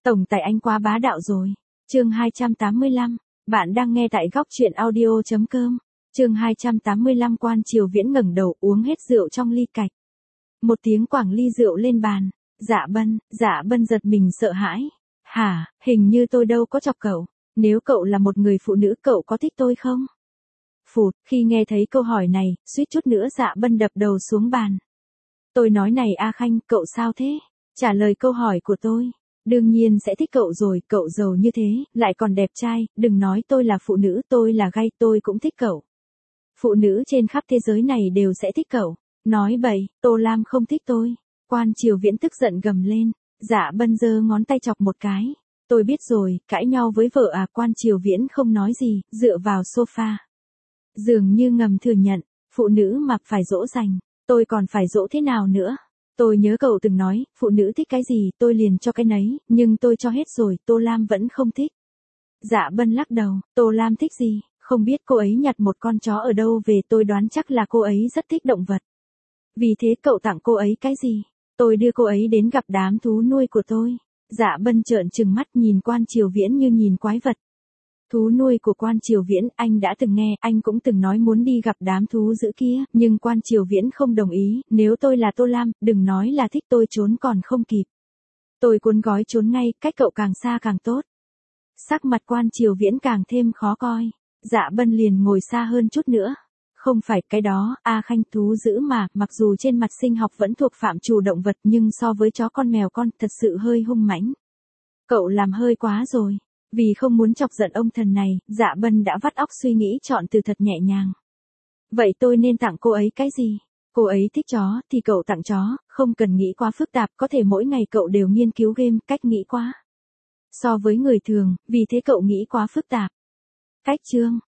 Tổng tài anh quá bá đạo rồi. Chương 285. Bạn đang nghe tại góc truyện audio.com. Chương 285. Quan Triều Viễn ngẩng đầu uống hết rượu trong ly cạch. Một tiếng quảng ly rượu lên bàn. Dạ Bân giật mình sợ hãi. Hả, hình như tôi đâu có chọc cậu. Nếu cậu là một người phụ nữ cậu có thích tôi không? Phụt, khi nghe thấy câu hỏi này, suýt chút nữa Dạ Bân đập đầu xuống bàn. Tôi nói này A Khanh, cậu sao thế? Trả lời câu hỏi của tôi. Đương nhiên sẽ thích cậu rồi, cậu giàu như thế, lại còn đẹp trai, đừng nói tôi là phụ nữ, tôi là gay, tôi cũng thích cậu. Phụ nữ trên khắp thế giới này đều sẽ thích cậu. Nói bậy, Tô Lam không thích tôi. Quan Triều Viễn tức giận gầm lên. Dạ Bân giơ ngón tay chọc một cái. Tôi biết rồi, cãi nhau với vợ à? Quan Triều Viễn không nói gì, dựa vào sofa. Dường như ngầm thừa nhận, phụ nữ mà phải dỗ dành, tôi còn phải dỗ thế nào nữa? Tôi nhớ cậu từng nói, phụ nữ thích cái gì tôi liền cho cái nấy, nhưng tôi cho hết rồi, Tô Lam vẫn không thích. Dạ Bân lắc đầu, Tô Lam thích gì? Không biết cô ấy nhặt một con chó ở đâu về, tôi đoán chắc là cô ấy rất thích động vật. Vì thế cậu tặng cô ấy cái gì? Tôi đưa cô ấy đến gặp đám thú nuôi của tôi. Dạ Bân trợn trừng mắt nhìn Quan Triều Viễn như nhìn quái vật. Thú nuôi của Quan Triều Viễn, anh đã từng nghe, anh cũng từng nói muốn đi gặp đám thú dữ kia, nhưng Quan Triều Viễn không đồng ý, nếu tôi là Tô Lam, đừng nói là thích tôi trốn còn không kịp. Tôi cuốn gói trốn ngay, cách cậu càng xa càng tốt. Sắc mặt Quan Triều Viễn càng thêm khó coi, Dạ Bân liền ngồi xa hơn chút nữa. Không phải cái đó, A Khanh, thú dữ mà, mặc dù trên mặt sinh học vẫn thuộc phạm trù động vật nhưng so với chó con mèo con thật sự hơi hung mãnh. Cậu làm hơi quá rồi. Vì không muốn chọc giận ông thần này, Dạ Bân đã vắt óc suy nghĩ chọn từ thật nhẹ nhàng. Vậy tôi nên tặng cô ấy cái gì? Cô ấy thích chó, thì cậu tặng chó, không cần nghĩ quá phức tạp, có thể mỗi ngày cậu đều nghiên cứu game, cách nghĩ quá. So với người thường, vì thế cậu nghĩ quá phức tạp. Cách chương,